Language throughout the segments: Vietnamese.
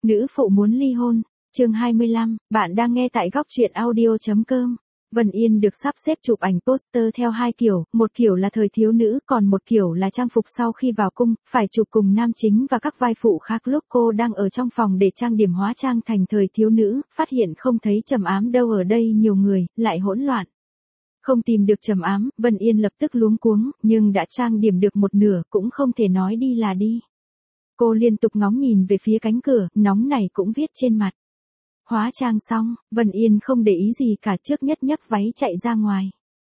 Nữ phụ muốn ly hôn, chương 25, bạn đang nghe tại góc truyện audio.com. Vân Yên được sắp xếp chụp ảnh poster theo hai kiểu, một kiểu là thời thiếu nữ, còn một kiểu là trang phục sau khi vào cung, phải chụp cùng nam chính và các vai phụ khác. Lúc cô đang ở trong phòng để trang điểm hóa trang thành thời thiếu nữ, phát hiện không thấy Trầm Ám đâu, ở đây nhiều người, lại hỗn loạn. Không tìm được Trầm Ám, Vân Yên lập tức luống cuống, nhưng đã trang điểm được một nửa, cũng không thể nói đi là đi. Cô liên tục ngóng nhìn về phía cánh cửa, nóng này cũng viết trên mặt. Hóa trang xong, Vân Yên không để ý gì cả, trước nhất nhấc váy chạy ra ngoài.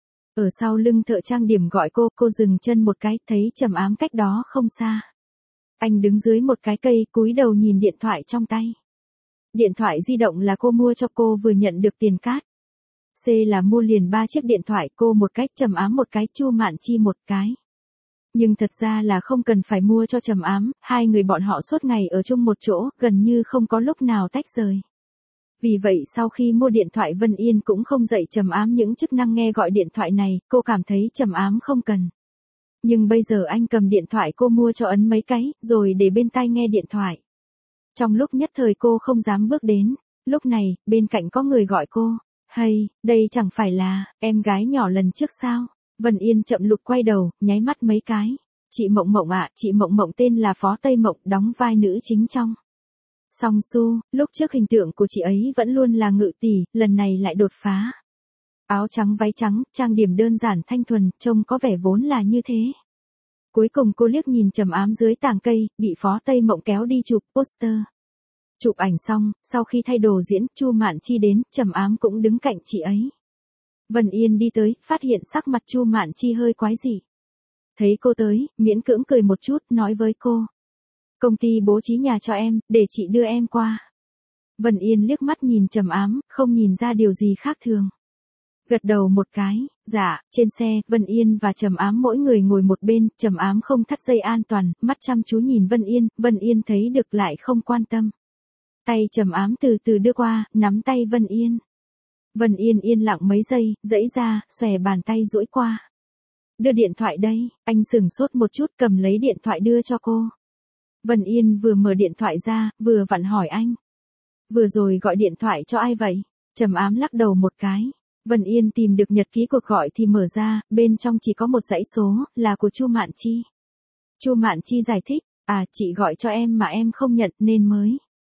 Ở sau lưng thợ trang điểm gọi cô dừng chân một cái, thấy Trầm Ám cách đó không xa. Anh đứng dưới một cái cây, cúi đầu nhìn điện thoại trong tay. Điện thoại di động là cô mua cho cô vừa nhận được tiền cát. C là mua liền 3 chiếc điện thoại, cô một cái, Trầm Ám một cái, Chu Mạn Chi một cái. Nhưng thật ra là không cần phải mua cho Trầm Ám, hai người bọn họ suốt ngày ở chung một chỗ, gần như không có lúc nào tách rời. Vì vậy sau khi mua điện thoại Vân Yên cũng không dạy Trầm Ám những chức năng nghe gọi điện thoại này, cô cảm thấy Trầm Ám không cần. Nhưng bây giờ anh cầm điện thoại cô mua cho ấn mấy cái, rồi để bên tai nghe điện thoại. Trong lúc nhất thời cô không dám bước đến, lúc này, bên cạnh có người gọi cô, "Hay, đây chẳng phải là em gái nhỏ lần trước sao?" Vân Yên chậm lụt quay đầu, nháy mắt mấy cái. "Chị Mộng Mộng ạ." Chị Mộng Mộng tên là Phó Tây Mộng, đóng vai nữ chính trong Song Su. Lúc trước hình tượng của chị ấy vẫn luôn là ngự tỷ, lần này lại đột phá. Áo trắng váy trắng, trang điểm đơn giản thanh thuần, trông có vẻ vốn là như thế. Cuối cùng cô liếc nhìn Trầm Ám dưới tàng cây, bị Phó Tây Mộng kéo đi chụp poster. Chụp ảnh xong, sau khi thay đồ diễn, Chu Mạn Chi đến, Trầm Ám cũng đứng cạnh chị ấy. Vân Yên đi tới, phát hiện sắc mặt Chu Mạn Chi hơi quái dị. Thấy cô tới, miễn cưỡng cười một chút, nói với cô: "Công ty bố trí nhà cho em, để chị đưa em qua." Vân Yên liếc mắt nhìn Trầm Ám, không nhìn ra điều gì khác thường. Gật đầu một cái, "Dạ." Trên xe, Vân Yên và Trầm Ám mỗi người ngồi một bên, Trầm Ám không thắt dây an toàn, mắt chăm chú nhìn Vân Yên thấy được lại không quan tâm. Tay Trầm Ám từ từ đưa qua, nắm tay Vân Yên. Vân Yên yên lặng mấy giây, giãy ra, xòe bàn tay duỗi qua. "Đưa điện thoại đây." Anh sửng sốt một chút, cầm lấy điện thoại đưa cho cô. Vân Yên vừa mở điện thoại ra, vừa vặn hỏi anh: "Vừa rồi gọi điện thoại cho ai vậy?" Trầm Ám lắc đầu một cái. Vân Yên tìm được nhật ký cuộc gọi thì mở ra, bên trong chỉ có một dãy số, là của Chu Mạn Chi. Chu Mạn Chi giải thích: "À, chị gọi cho em mà em không nhận nên mới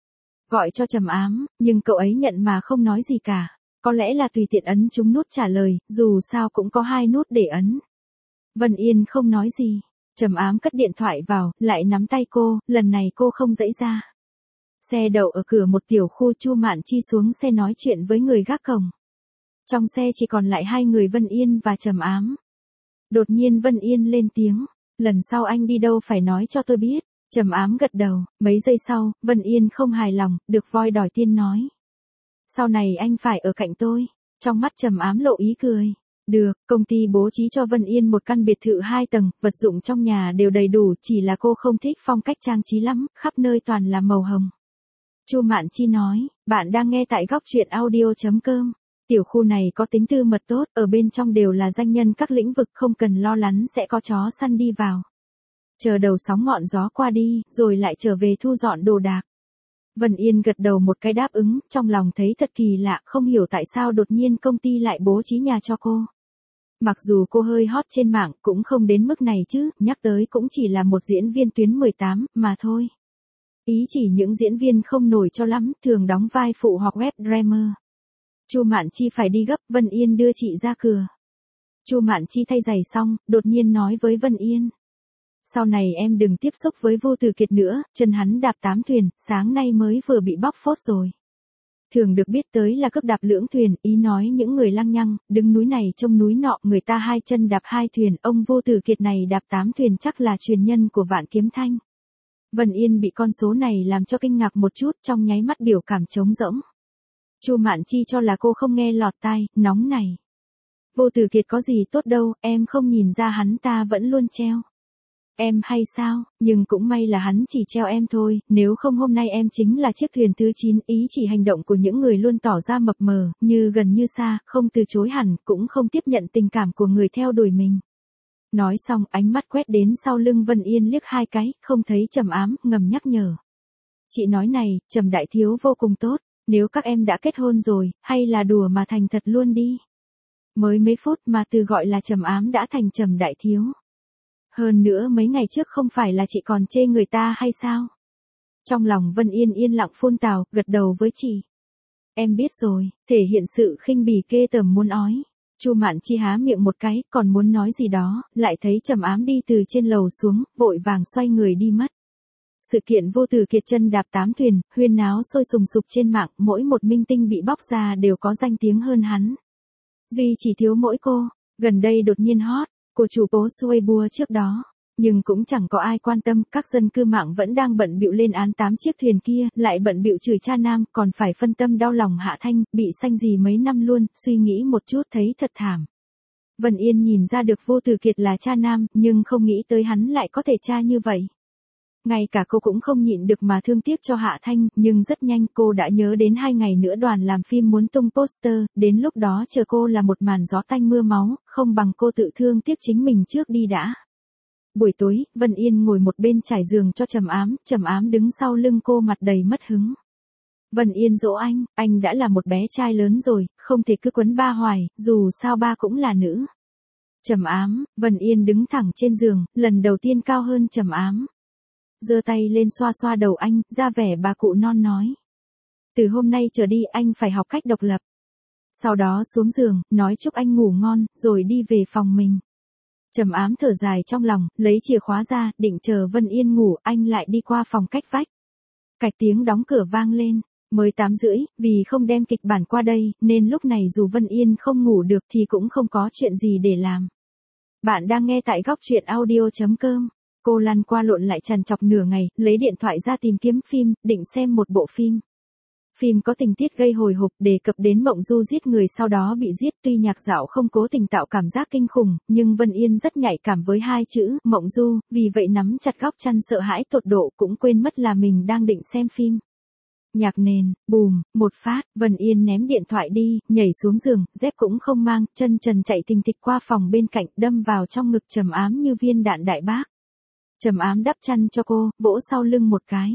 gọi cho Trầm Ám, nhưng cậu ấy nhận mà không nói gì cả. Có lẽ là tùy tiện ấn trúng nút trả lời, dù sao cũng có 2 nút để ấn." Vân Yên không nói gì. Trầm Ám cất điện thoại vào, lại nắm tay cô, lần này cô không giãy ra. Xe đậu ở cửa một tiểu khu, Chu Mạn Chi xuống xe nói chuyện với người gác cổng. Trong xe chỉ còn lại hai người Vân Yên và Trầm Ám. Đột nhiên Vân Yên lên tiếng: "Lần sau anh đi đâu phải nói cho tôi biết." Trầm Ám gật đầu, mấy giây sau, Vân Yên không hài lòng, được voi đòi tiên nói: "Sau này anh phải ở cạnh tôi." Trong mắt Trầm Ám lộ ý cười. Được, công ty bố trí cho Vân Yên một căn biệt thự 2 tầng, vật dụng trong nhà đều đầy đủ, chỉ là cô không thích phong cách trang trí lắm, khắp nơi toàn là màu hồng. Chu Mạn Chi nói: "Bạn đang nghe tại góc truyện audio.com. Tiểu khu này có tính tư mật tốt, ở bên trong đều là danh nhân các lĩnh vực, không cần lo lắng sẽ có chó săn đi vào. Chờ đầu sóng ngọn gió qua đi, rồi lại trở về thu dọn đồ đạc." Vân Yên gật đầu một cái đáp ứng, trong lòng thấy thật kỳ lạ, không hiểu tại sao đột nhiên công ty lại bố trí nhà cho cô. Mặc dù cô hơi hot trên mạng, cũng không đến mức này chứ, nhắc tới cũng chỉ là một diễn viên tuyến 18, mà thôi. Ý chỉ những diễn viên không nổi cho lắm, thường đóng vai phụ hoặc web drama. Chu Mạn Chi phải đi gấp, Vân Yên đưa chị ra cửa. Chu Mạn Chi thay giày xong, đột nhiên nói với Vân Yên: "Sau này em đừng tiếp xúc với Vô Từ Kiệt nữa, chân hắn đạp 8 thuyền, sáng nay mới vừa bị bóc phốt rồi. Thường được biết tới là cướp đạp lưỡng thuyền, ý nói những người lăng nhăng, đứng núi này trông núi nọ, người ta 2 chân đạp 2 thuyền, ông Vô Từ Kiệt này đạp 8 thuyền chắc là truyền nhân của Vạn Kiếm Thanh." Vân Yên bị con số này làm cho kinh ngạc một chút, trong nháy mắt biểu cảm trống rỗng. Chu Mạn Chi cho là cô không nghe lọt tai, nóng này: "Vô Từ Kiệt có gì tốt đâu, em không nhìn ra hắn ta vẫn luôn treo em hay sao? Nhưng cũng may là hắn chỉ treo em thôi, nếu không hôm nay em chính là chiếc thuyền thứ 9, ý chỉ hành động của những người luôn tỏ ra mập mờ, như gần như xa, không từ chối hẳn, cũng không tiếp nhận tình cảm của người theo đuổi mình." Nói xong, ánh mắt quét đến sau lưng Vân Yên liếc 2 cái, không thấy Trầm Ám, ngầm nhắc nhở: Chị nói này, Trầm đại thiếu vô cùng tốt, nếu các em đã kết hôn rồi, hay là đùa mà thành thật luôn đi. Mới mấy phút mà từ gọi là Trầm ám đã thành Trầm đại thiếu. Hơn nữa mấy ngày trước không phải là chị còn chê người ta hay sao? Trong lòng Vân Yên yên lặng phun tào, gật đầu với chị. Em biết rồi, thể hiện sự khinh bỉ ghê tởm muốn ói. Chu Mạn Chi há miệng một cái, còn muốn nói gì đó, lại thấy Trầm ám đi từ trên lầu xuống, vội vàng xoay người đi mất. Sự kiện vô từ kiệt chân đạp 8 thuyền, huyên náo sôi sùng sục trên mạng, mỗi một minh tinh bị bóc ra đều có danh tiếng hơn hắn. Duy chỉ thiếu mỗi cô, gần đây đột nhiên hot, cô chủ post Weibo trước đó. Nhưng cũng chẳng có ai quan tâm, các dân cư mạng vẫn đang bận bịu lên án 8 chiếc thuyền kia, lại bận bịu chửi cha nam, còn phải phân tâm đau lòng Hạ Thanh, bị xanh gì mấy năm luôn, suy nghĩ một chút thấy thật thảm. Vân Yên nhìn ra được Vô Từ Kiệt là cha nam, nhưng không nghĩ tới hắn lại có thể cha như vậy. Ngay cả cô cũng không nhịn được mà thương tiếc cho Hạ Thanh, nhưng rất nhanh cô đã nhớ đến 2 ngày nữa đoàn làm phim muốn tung poster, đến lúc đó chờ cô là một màn gió tanh mưa máu, không bằng cô tự thương tiếc chính mình trước đi đã. Buổi tối, Vân Yên ngồi một bên trải giường cho Trầm ám đứng sau lưng cô mặt đầy mất hứng. Vân Yên dỗ anh đã là một bé trai lớn rồi, không thể cứ quấn ba hoài, dù sao ba cũng là nữ. Trầm ám, Vân Yên đứng thẳng trên giường, lần đầu tiên cao hơn Trầm ám. Giơ tay lên xoa xoa đầu anh, ra vẻ bà cụ non nói. Từ hôm nay trở đi anh phải học cách độc lập. Sau đó xuống giường, nói chúc anh ngủ ngon, rồi đi về phòng mình. Trầm ám thở dài trong lòng, lấy chìa khóa ra, định chờ Vân Yên ngủ, anh lại đi qua phòng cách vách. Cạch tiếng đóng cửa vang lên, mới 8:30, vì không đem kịch bản qua đây, nên lúc này dù Vân Yên không ngủ được thì cũng không có chuyện gì để làm. Bạn đang nghe tại góc truyện audio.com. Cô lăn qua lộn lại trằn trọc nửa ngày, lấy điện thoại ra tìm kiếm phim, định xem một bộ phim. Phim có tình tiết gây hồi hộp, đề cập đến Mộng Du giết người sau đó bị giết, tuy nhạc dạo không cố tình tạo cảm giác kinh khủng, nhưng Vân Yên rất nhạy cảm với hai chữ Mộng Du, vì vậy nắm chặt góc chăn sợ hãi tột độ, cũng quên mất là mình đang định xem phim. Nhạc nền, bùm, một phát, Vân Yên ném điện thoại đi, nhảy xuống giường, dép cũng không mang, chân trần chạy tình thịch qua phòng bên cạnh, đâm vào trong ngực Trầm ám như viên đạn đại bác. Trầm ám đắp chăn cho cô, vỗ sau lưng một cái.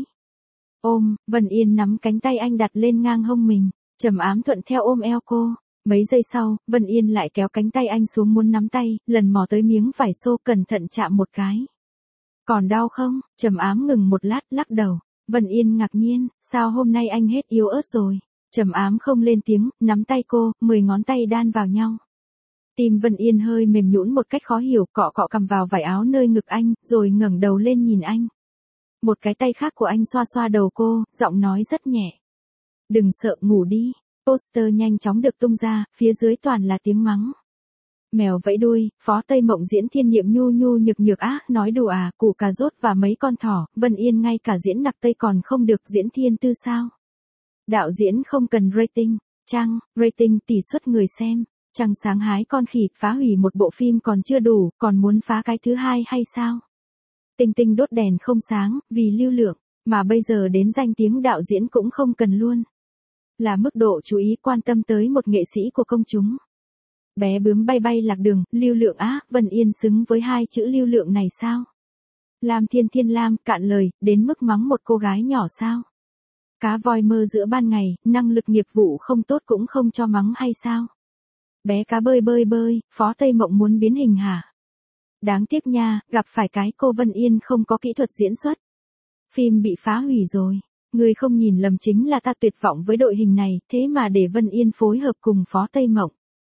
Ôm, Vân Yên nắm cánh tay anh đặt lên ngang hông mình, Trầm ám thuận theo ôm eo cô. Mấy giây sau, Vân Yên lại kéo cánh tay anh xuống muốn nắm tay, lần mò tới miếng vải xô cẩn thận chạm một cái. Còn đau không? Trầm ám ngừng một lát, lắc đầu. Vân Yên ngạc nhiên, sao hôm nay anh hết yếu ớt rồi? Trầm ám không lên tiếng, nắm tay cô, 10 ngón tay đan vào nhau. Tim Vân Yên hơi mềm nhũn một cách khó hiểu, cọ cọ cầm vào vải áo nơi ngực anh, rồi ngẩng đầu lên nhìn anh. Một cái tay khác của anh xoa xoa đầu cô, giọng nói rất nhẹ. Đừng sợ, ngủ đi. Poster nhanh chóng được tung ra, phía dưới toàn là tiếng mắng. Mèo vẫy đuôi, Phó Tây Mộng diễn Thiên Nhiệm nhu nhu nhược nhược á, nói đùa à, củ cà rốt và mấy con thỏ, Vân Yên ngay cả diễn nặc Tây còn không được diễn Thiên Tư sao? Đạo diễn không cần rating, rating tỷ suất người xem. Trăng sáng hái con khỉ, phá hủy một bộ phim còn chưa đủ, còn muốn phá cái thứ hai hay sao? Tinh tinh đốt đèn không sáng, vì lưu lượng, mà bây giờ đến danh tiếng đạo diễn cũng không cần luôn. Là mức độ chú ý quan tâm tới một nghệ sĩ của công chúng. Bé bướm bay bay lạc đường, lưu lượng á, Vân Yên xứng với hai chữ lưu lượng này sao? Lam Thiên Thiên Lam, cạn lời, đến mức mắng một cô gái nhỏ sao? Cá voi mơ giữa ban ngày, năng lực nghiệp vụ không tốt cũng không cho mắng hay sao? Bé cá bơi bơi bơi, Phó Tây Mộng muốn biến hình hả? Đáng tiếc nha, gặp phải cái cô Vân Yên không có kỹ thuật diễn xuất. Phim bị phá hủy rồi. Người không nhìn lầm, chính là ta tuyệt vọng với đội hình này, thế mà để Vân Yên phối hợp cùng Phó Tây Mộng.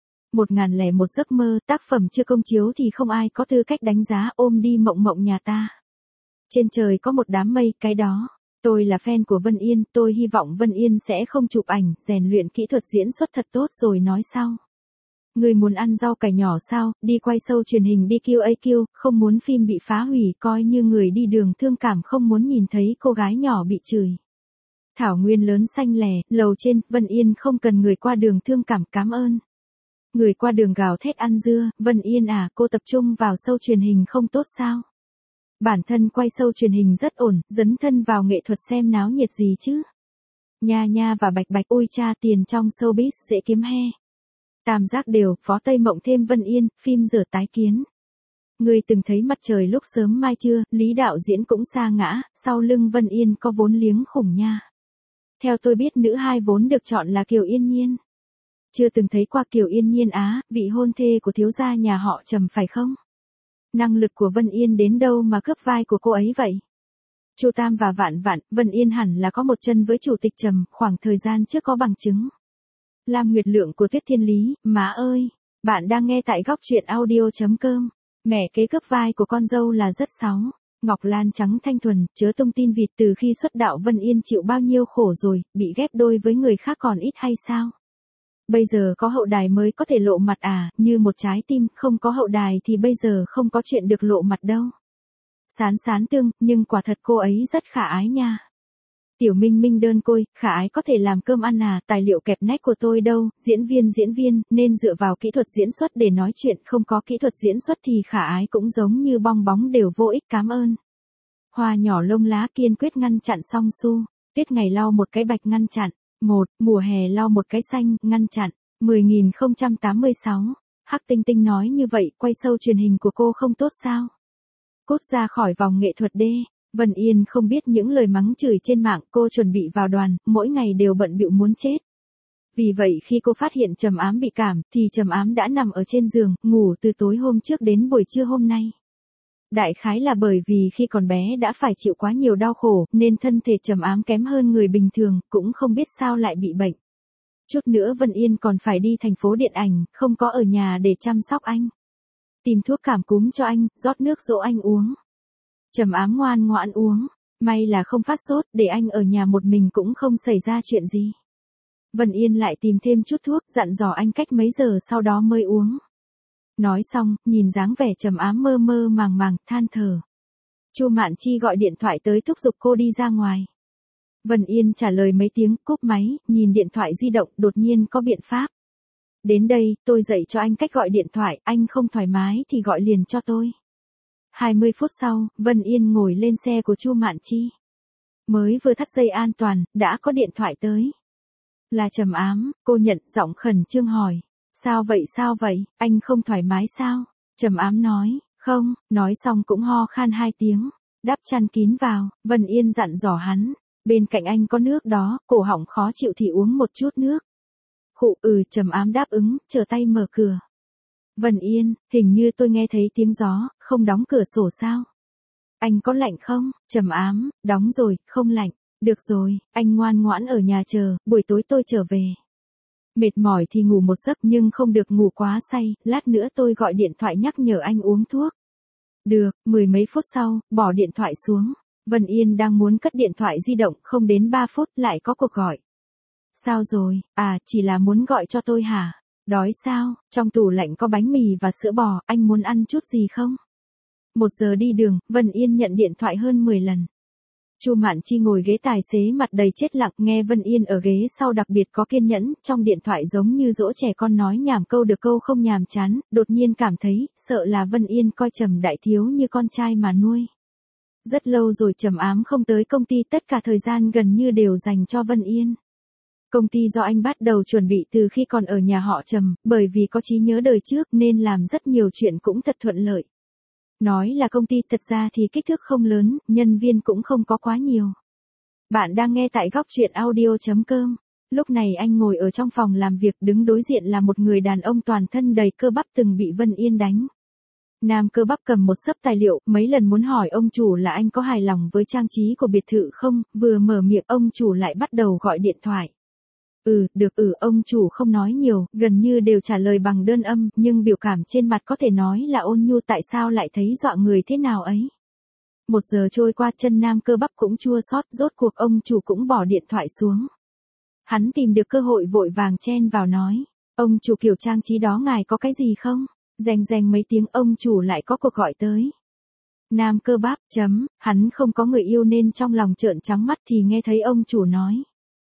1001 giấc mơ, tác phẩm chưa công chiếu thì không ai có tư cách đánh giá, ôm đi mộng mộng nhà ta. Trên trời có một đám mây, cái đó. Tôi là fan của Vân Yên, tôi hy vọng Vân Yên sẽ không chụp ảnh, rèn luyện kỹ thuật diễn xuất thật tốt rồi nói sau. Người muốn ăn rau cải nhỏ sao, đi quay show truyền hình đi QAQ, không muốn phim bị phá hủy, coi như người đi đường thương cảm không muốn nhìn thấy cô gái nhỏ bị chửi. Thảo nguyên lớn xanh lè, lầu trên, Vân Yên không cần người qua đường thương cảm, cảm ơn. Người qua đường gào thét ăn dưa, Vân Yên à, cô tập trung vào show truyền hình không tốt sao? Bản thân quay show truyền hình rất ổn, dấn thân vào nghệ thuật xem náo nhiệt gì chứ? Nha nha và bạch bạch, ôi cha, tiền trong showbiz dễ kiếm he. Tam giác đều, Phó Tây Mộng thêm Vân Yên, phim giờ tái kiến. Ngươi từng thấy mặt trời lúc sớm mai chưa, Lý đạo diễn cũng sa ngã, sau lưng Vân Yên có vốn liếng khủng nha. Theo tôi biết nữ hai vốn được chọn là Kiều Yên Nhiên. Chưa từng thấy qua Kiều Yên Nhiên á, vị hôn thê của thiếu gia nhà họ Trầm phải không? Năng lực của Vân Yên đến đâu mà cướp vai của cô ấy vậy? Chu Tam và Vạn Vạn, Vân Yên hẳn là có một chân với chủ tịch Trầm, khoảng thời gian trước có bằng chứng. Lam Nguyệt Lượng của Tuyết Thiên Lý, má ơi, bạn đang nghe tại góc truyện audio.com. Mẹ kế cướp vai của con dâu là rất sáu. Ngọc Lan trắng thanh thuần, chớ tung tin vịt, từ khi xuất đạo Vân Yên chịu bao nhiêu khổ rồi, bị ghép đôi với người khác còn ít hay sao? Bây giờ có hậu đài mới có thể lộ mặt à, như một trái tim, không có hậu đài thì bây giờ không có chuyện được lộ mặt đâu. Sán sán tương, nhưng quả thật cô ấy rất khả ái nha. Tiểu Minh Minh đơn côi, khả ái có thể làm cơm ăn à, tài liệu kẹp nách của tôi đâu, diễn viên, nên dựa vào kỹ thuật diễn xuất để nói chuyện, không có kỹ thuật diễn xuất thì khả ái cũng giống như bong bóng đều vô ích, cảm ơn. Hoa nhỏ lông lá kiên quyết ngăn chặn Song Su, Tiết Ngày lau một cái bạch ngăn chặn, mùa hè lau một cái xanh, ngăn chặn, 10.086, Hắc Tinh Tinh nói như vậy, quay show truyền hình của cô không tốt sao? Cút ra khỏi vòng nghệ thuật đê. Vân Yên không biết những lời mắng chửi trên mạng, cô chuẩn bị vào đoàn, mỗi ngày đều bận bịu muốn chết. Vì vậy khi cô phát hiện Trầm Ám bị cảm, thì Trầm Ám đã nằm ở trên giường, ngủ từ tối hôm trước đến buổi trưa hôm nay. Đại khái là bởi vì khi còn bé đã phải chịu quá nhiều đau khổ, nên thân thể Trầm Ám kém hơn người bình thường, cũng không biết sao lại bị bệnh. Chút nữa Vân Yên còn phải đi thành phố điện ảnh, không có ở nhà để chăm sóc anh. Tìm thuốc cảm cúm cho anh, rót nước dỗ anh uống. Trầm Ám ngoan ngoãn uống, may là không phát sốt, để anh ở nhà một mình cũng không xảy ra chuyện gì. Vân Yên lại tìm thêm chút thuốc, dặn dò anh cách mấy giờ sau đó mới uống. Nói xong, nhìn dáng vẻ Trầm Ám mơ mơ màng màng, than thở. Chu Mạn Chi gọi điện thoại tới thúc giục cô đi ra ngoài. Vân Yên trả lời mấy tiếng, cúp máy, nhìn điện thoại di động, đột nhiên có biện pháp. Đến đây, tôi dạy cho anh cách gọi điện thoại, anh không thoải mái thì gọi liền cho tôi. 20 phút sau, Vân Yên ngồi lên xe của Chu Mạn Chi. Mới vừa thắt dây an toàn, đã có điện thoại tới. Là Trầm Ám, cô nhận, giọng khẩn trương hỏi. Sao vậy, anh không thoải mái sao? Trầm Ám nói, không, nói xong cũng ho khan 2 tiếng. Đắp chăn kín vào, Vân Yên dặn dò hắn. Bên cạnh anh có nước đó, cổ họng khó chịu thì uống một chút nước. Khụ, Trầm Ám đáp ứng, chờ tay mở cửa. Vân Yên, hình như tôi nghe thấy tiếng gió, không đóng cửa sổ sao? Anh có lạnh không? Trầm Ám, đóng rồi, không lạnh. Được rồi, anh ngoan ngoãn ở nhà chờ, buổi tối tôi trở về. Mệt mỏi thì ngủ một giấc nhưng không được ngủ quá say, lát nữa tôi gọi điện thoại nhắc nhở anh uống thuốc. Được, 10 mấy phút sau, bỏ điện thoại xuống. Vân Yên đang muốn cất điện thoại di động, không đến 3 phút lại có cuộc gọi. Sao rồi, chỉ là muốn gọi cho tôi hả? Đói sao, trong tủ lạnh có bánh mì và sữa bò, anh muốn ăn chút gì không? 1 giờ đi đường, Vân Yên nhận điện thoại hơn 10 lần. Chu Mạn Chi ngồi ghế tài xế mặt đầy chết lặng, nghe Vân Yên ở ghế sau đặc biệt có kiên nhẫn, trong điện thoại giống như dỗ trẻ con nói nhảm câu được câu không nhàm chán, đột nhiên cảm thấy, sợ là Vân Yên coi Trầm Đại Thiếu như con trai mà nuôi. Rất lâu rồi Trầm Ám không tới công ty, tất cả thời gian gần như đều dành cho Vân Yên. Công ty do anh bắt đầu chuẩn bị từ khi còn ở nhà họ Trầm, bởi vì có trí nhớ đời trước nên làm rất nhiều chuyện cũng thật thuận lợi. Nói là công ty, thật ra thì kích thước không lớn, nhân viên cũng không có quá nhiều. Bạn đang nghe tại góc truyện audio.com. Lúc này anh ngồi ở trong phòng làm việc, đứng đối diện là một người đàn ông toàn thân đầy cơ bắp từng bị Vân Yên đánh. Nam cơ bắp cầm một xấp tài liệu, mấy lần muốn hỏi ông chủ là anh có hài lòng với trang trí của biệt thự không, vừa mở miệng ông chủ lại bắt đầu gọi điện thoại. Được, ông chủ không nói nhiều, gần như đều trả lời bằng đơn âm, nhưng biểu cảm trên mặt có thể nói là ôn nhu, tại sao lại thấy dọa người thế nào ấy. 1 giờ trôi qua, chân Nam cơ bắp cũng chua xót, rốt cuộc ông chủ cũng bỏ điện thoại xuống. Hắn tìm được cơ hội vội vàng chen vào nói, ông chủ, kiểu trang trí đó ngài có cái gì không? Reng mấy tiếng ông chủ lại có cuộc gọi tới. Nam cơ bắp, hắn không có người yêu nên trong lòng trợn trắng mắt thì nghe thấy ông chủ nói.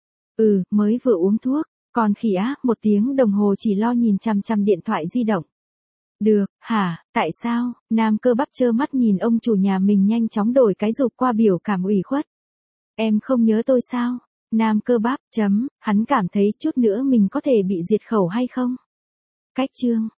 Mới vừa uống thuốc, còn khỉ á, 1 tiếng đồng hồ chỉ lo nhìn chằm chằm điện thoại di động. Được, hả, tại sao? Nam cơ bắp trơ mắt nhìn ông chủ nhà mình nhanh chóng đổi cái rụp qua biểu cảm ủy khuất. Em không nhớ tôi sao? Nam cơ bắp, hắn cảm thấy chút nữa mình có thể bị diệt khẩu hay không? Cách chương.